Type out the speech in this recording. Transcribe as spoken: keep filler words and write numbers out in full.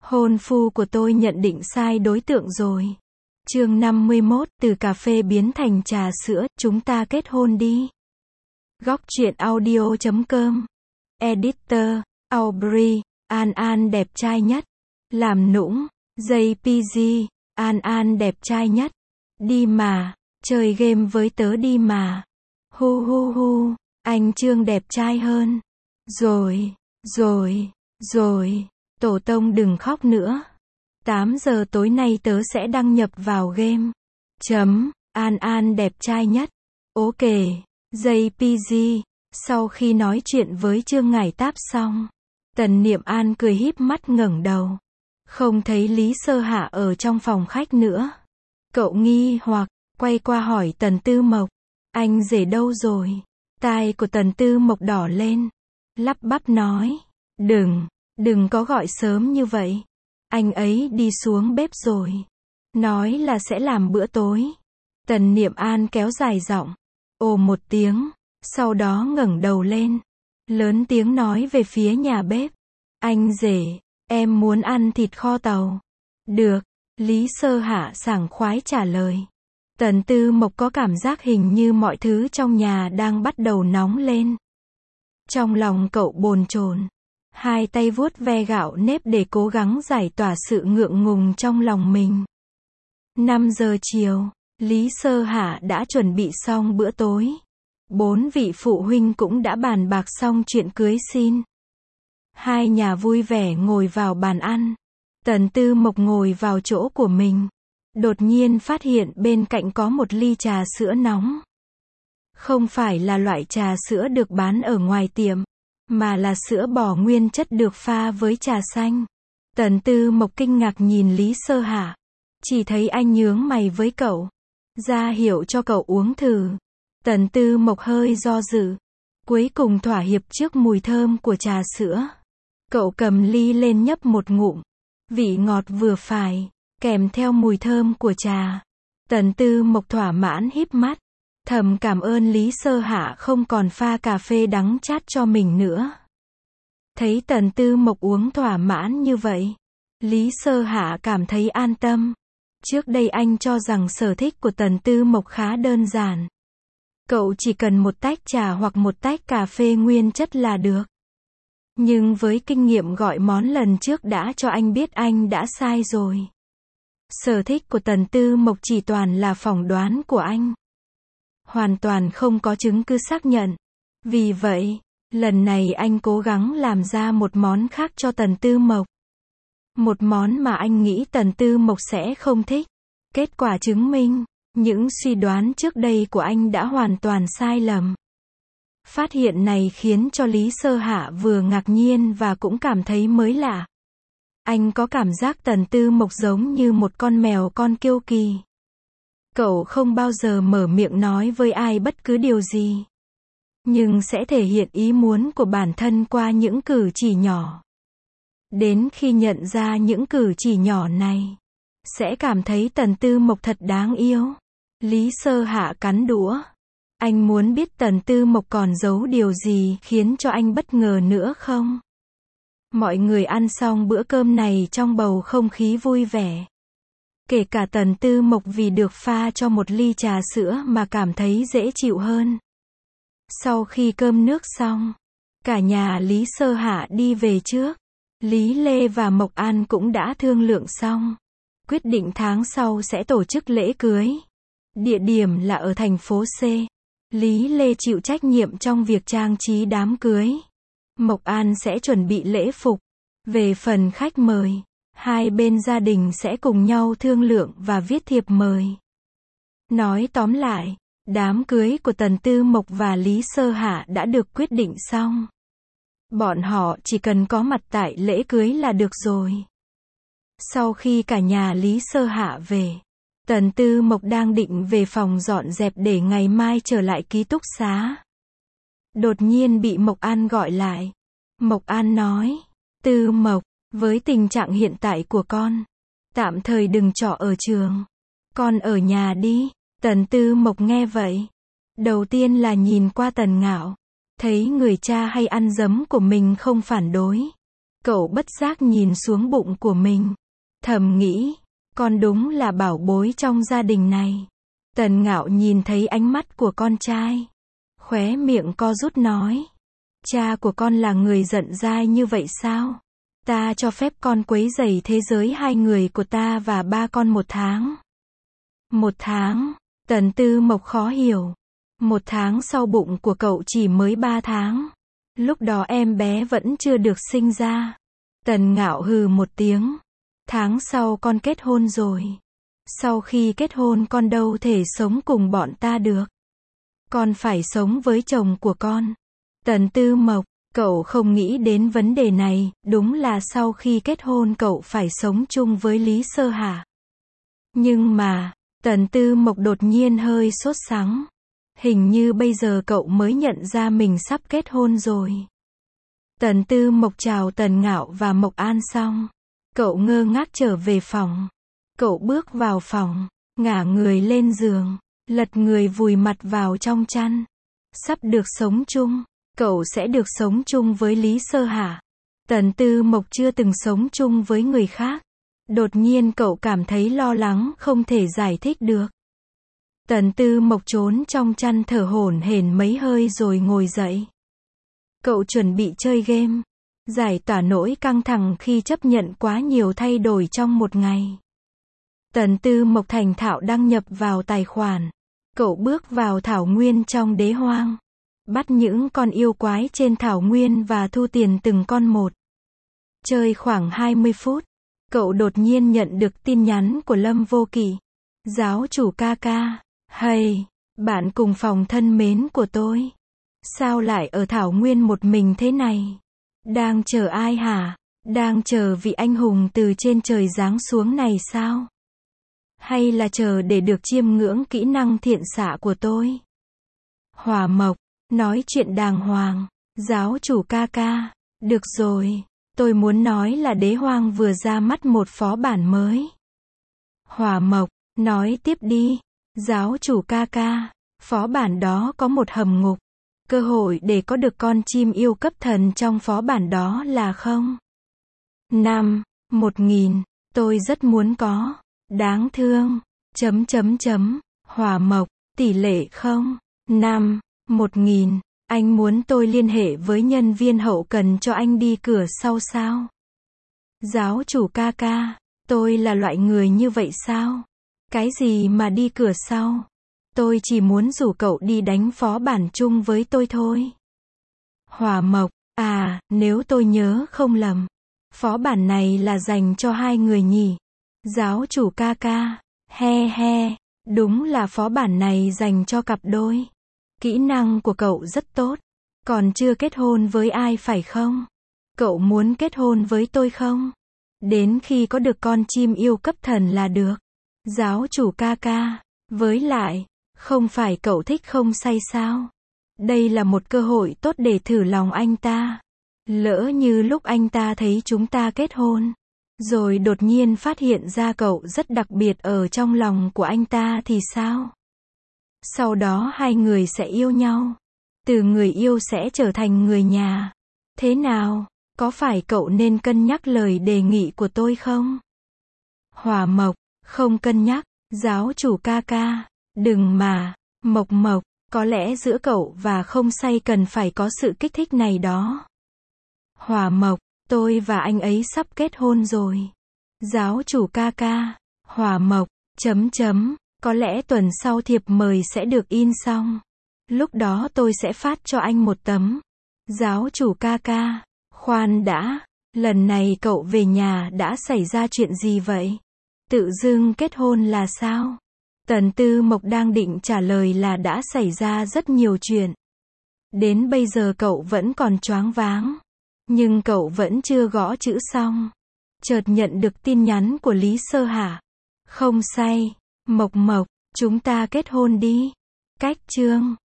Hôn phu của tôi nhận định sai đối tượng rồi. Chương năm mươi mốt, từ cà phê biến thành trà sữa, chúng ta kết hôn đi. Góc truyện audio chấm com. Editor, Aubrey, An An đẹp trai nhất. Làm nũng, jay pê giê, An An đẹp trai nhất. Đi mà, chơi game với tớ đi mà. Hu hu hu, anh Trương đẹp trai hơn. Rồi, rồi, rồi, tổ tông đừng khóc nữa. tám giờ tối nay tớ sẽ đăng nhập vào game. Chấm, An An đẹp trai nhất. Ok, jay pê giê. Sau khi nói chuyện với Trương Ngải Táp xong, Tần Niệm An cười híp mắt ngẩng đầu. Không thấy Lý Sơ Hạ ở trong phòng khách nữa. Cậu nghi hoặc, quay qua hỏi Tần Tư Mộc. Anh rể đâu rồi? Tai của Tần Tư Mộc đỏ lên. Lắp bắp nói. Đừng, đừng có gọi sớm như vậy. Anh ấy đi xuống bếp rồi. Nói là sẽ làm bữa tối. Tần Niệm An kéo dài giọng. Ồ một tiếng. Sau đó ngẩng đầu lên. Lớn tiếng nói về phía nhà bếp. Anh rể, em muốn ăn thịt kho tàu. Được. Lý Sơ Hạ sảng khoái trả lời. Tần Tư Mộc có cảm giác hình như mọi thứ trong nhà đang bắt đầu nóng lên. Trong lòng cậu bồn chồn. Hai tay vuốt ve gạo nếp để cố gắng giải tỏa sự ngượng ngùng trong lòng mình. năm giờ chiều, Lý Sơ Hạ đã chuẩn bị xong bữa tối. Bốn vị phụ huynh cũng đã bàn bạc xong chuyện cưới xin. Hai nhà vui vẻ ngồi vào bàn ăn. Tần Tư Mộc ngồi vào chỗ của mình. Đột nhiên phát hiện bên cạnh có một ly trà sữa nóng. Không phải là loại trà sữa được bán ở ngoài tiệm, mà là sữa bò nguyên chất được pha với trà xanh. Tần Tư Mộc kinh ngạc nhìn Lý Sơ Hạ. Chỉ thấy anh nhướng mày với cậu. Ra hiệu cho cậu uống thử. Tần Tư Mộc hơi do dự. Cuối cùng thỏa hiệp trước mùi thơm của trà sữa. Cậu cầm ly lên nhấp một ngụm. Vị ngọt vừa phải, kèm theo mùi thơm của trà. Tần Tư Mộc thỏa mãn híp mắt. Thầm cảm ơn Lý Sơ Hạ không còn pha cà phê đắng chát cho mình nữa. Thấy Tần Tư Mộc uống thỏa mãn như vậy, Lý Sơ Hạ cảm thấy an tâm. Trước đây anh cho rằng sở thích của Tần Tư Mộc khá đơn giản. Cậu chỉ cần một tách trà hoặc một tách cà phê nguyên chất là được. Nhưng với kinh nghiệm gọi món lần trước đã cho anh biết anh đã sai rồi. Sở thích của Tần Tư Mộc chỉ toàn là phỏng đoán của anh. Hoàn toàn không có chứng cứ xác nhận. Vì vậy, lần này anh cố gắng làm ra một món khác cho Tần Tư Mộc. Một món mà anh nghĩ Tần Tư Mộc sẽ không thích. Kết quả chứng minh, những suy đoán trước đây của anh đã hoàn toàn sai lầm. Phát hiện này khiến cho Lý Sơ Hạ vừa ngạc nhiên và cũng cảm thấy mới lạ. Anh có cảm giác Tần Tư Mộc giống như một con mèo con kiêu kỳ. Cậu không bao giờ mở miệng nói với ai bất cứ điều gì. Nhưng sẽ thể hiện ý muốn của bản thân qua những cử chỉ nhỏ. Đến khi nhận ra những cử chỉ nhỏ này, sẽ cảm thấy Tần Tư Mộc thật đáng yêu. Lý Sơ Hạ cắn đũa. Anh muốn biết Tần Tư Mộc còn giấu điều gì khiến cho anh bất ngờ nữa không? Mọi người ăn xong bữa cơm này trong bầu không khí vui vẻ. Kể cả Tần Tư Mộc vì được pha cho một ly trà sữa mà cảm thấy dễ chịu hơn. Sau khi cơm nước xong, cả nhà Lý Sơ Hạ đi về trước. Lý Lê và Mộc An cũng đã thương lượng xong. Quyết định tháng sau sẽ tổ chức lễ cưới. Địa điểm là ở thành phố C. Lý Lê chịu trách nhiệm trong việc trang trí đám cưới. Mộc An sẽ chuẩn bị lễ phục. Về phần khách mời, hai bên gia đình sẽ cùng nhau thương lượng và viết thiệp mời. Nói tóm lại, đám cưới của Tần Tư Mộc và Lý Sơ Hạ đã được quyết định xong. Bọn họ chỉ cần có mặt tại lễ cưới là được rồi. Sau khi cả nhà Lý Sơ Hạ về, Tần Tư Mộc đang định về phòng dọn dẹp để ngày mai trở lại ký túc xá. Đột nhiên bị Mộc An gọi lại. Mộc An nói, Tư Mộc, với tình trạng hiện tại của con, tạm thời đừng trọ ở trường. Con ở nhà đi. Tần Tư Mộc nghe vậy. Đầu tiên là nhìn qua Tần Ngạo. Thấy người cha hay ăn dấm của mình không phản đối. Cậu bất giác nhìn xuống bụng của mình. Thầm nghĩ, con đúng là bảo bối trong gia đình này. Tần Ngạo nhìn thấy ánh mắt của con trai. Khóe miệng co rút nói. Cha của con là người giận dai như vậy sao? Ta cho phép con quấy rầy thế giới hai người của ta và ba con một tháng. Một tháng, Tần Tư Mộc khó hiểu. Một tháng sau bụng của cậu chỉ mới ba tháng. Lúc đó em bé vẫn chưa được sinh ra. Tần Ngạo hừ một tiếng. Tháng sau con kết hôn rồi. Sau khi kết hôn con đâu thể sống cùng bọn ta được. Con phải sống với chồng của con. Tần Tư Mộc, cậu không nghĩ đến vấn đề này, đúng là sau khi kết hôn cậu phải sống chung với Lý Sơ Hà. Nhưng mà, Tần Tư Mộc đột nhiên hơi sốt sắng. Hình như bây giờ cậu mới nhận ra mình sắp kết hôn rồi. Tần Tư Mộc chào Tần Ngạo và Mộc An xong. Cậu ngơ ngác trở về phòng. Cậu bước vào phòng, ngả người lên giường, lật người vùi mặt vào trong chăn. Sắp được sống chung, cậu sẽ được sống chung với Lý Sơ Hà. Tần Tư Mộc chưa từng sống chung với người khác. Đột nhiên cậu cảm thấy lo lắng không thể giải thích được. Tần Tư Mộc trốn trong chăn thở hổn hển mấy hơi rồi ngồi dậy. Cậu chuẩn bị chơi game, giải tỏa nỗi căng thẳng khi chấp nhận quá nhiều thay đổi trong một ngày. Tần Tư Mộc thành thạo đăng nhập vào tài khoản. Cậu bước vào thảo nguyên trong đế hoang. Bắt những con yêu quái trên thảo nguyên và thu tiền từng con một. Chơi khoảng hai mươi phút. Cậu đột nhiên nhận được tin nhắn của Lâm Vô Kỵ. Giáo chủ ca ca. Hay, bạn cùng phòng thân mến của tôi. Sao lại ở thảo nguyên một mình thế này? Đang chờ ai hả? Đang chờ vị anh hùng từ trên trời giáng xuống này sao? Hay là chờ để được chiêm ngưỡng kỹ năng thiện xạ của tôi? Hỏa Mộc, nói chuyện đàng hoàng. Giáo chủ ca ca. Được rồi, tôi muốn nói là đế hoang vừa ra mắt một phó bản mới. Hỏa Mộc, nói tiếp đi. Giáo chủ ca ca, phó bản đó có một hầm ngục. Cơ hội để có được con chim yêu cấp thần trong phó bản đó là không? Năm, một nghìn, tôi rất muốn có. Đáng thương. Chấm chấm chấm. Hỏa Mộc, tỷ lệ không. Năm, một nghìn. Anh muốn tôi liên hệ với nhân viên hậu cần cho anh đi cửa sau sao? Giáo chủ ca ca, tôi là loại người như vậy sao? Cái gì mà đi cửa sau? Tôi chỉ muốn rủ cậu đi đánh phó bản chung với tôi thôi. Hỏa Mộc, à, nếu tôi nhớ không lầm, phó bản này là dành cho hai người nhỉ? Giáo chủ ca ca, he he, đúng là phó bản này dành cho cặp đôi. Kỹ năng của cậu rất tốt. Còn chưa kết hôn với ai phải không? Cậu muốn kết hôn với tôi không? Đến khi có được con chim yêu cấp thần là được. Giáo chủ ca ca, với lại, không phải cậu thích không say sao? Đây là một cơ hội tốt để thử lòng anh ta. Lỡ như lúc anh ta thấy chúng ta kết hôn, rồi đột nhiên phát hiện ra cậu rất đặc biệt ở trong lòng của anh ta thì sao? Sau đó hai người sẽ yêu nhau. Từ người yêu sẽ trở thành người nhà. Thế nào? Có phải cậu nên cân nhắc lời đề nghị của tôi không? Hỏa Mộc, không cân nhắc. Giáo chủ ca ca, đừng mà. Mộc Mộc, có lẽ giữa cậu và không say cần phải có sự kích thích này đó. Hỏa Mộc, tôi và anh ấy sắp kết hôn rồi. Giáo chủ ca ca. Hỏa Mộc, chấm chấm, có lẽ tuần sau thiệp mời sẽ được in xong. Lúc đó tôi sẽ phát cho anh một tấm. Giáo chủ ca ca, khoan đã, lần này cậu về nhà đã xảy ra chuyện gì vậy? Tự dưng kết hôn là sao? Tần Tư Mộc đang định trả lời là đã xảy ra rất nhiều chuyện. Đến bây giờ cậu vẫn còn choáng váng. Nhưng cậu vẫn chưa gõ chữ xong. Chợt nhận được tin nhắn của Lý Sơ Hà. Không say. Mộc Mộc, chúng ta kết hôn đi. Cách chương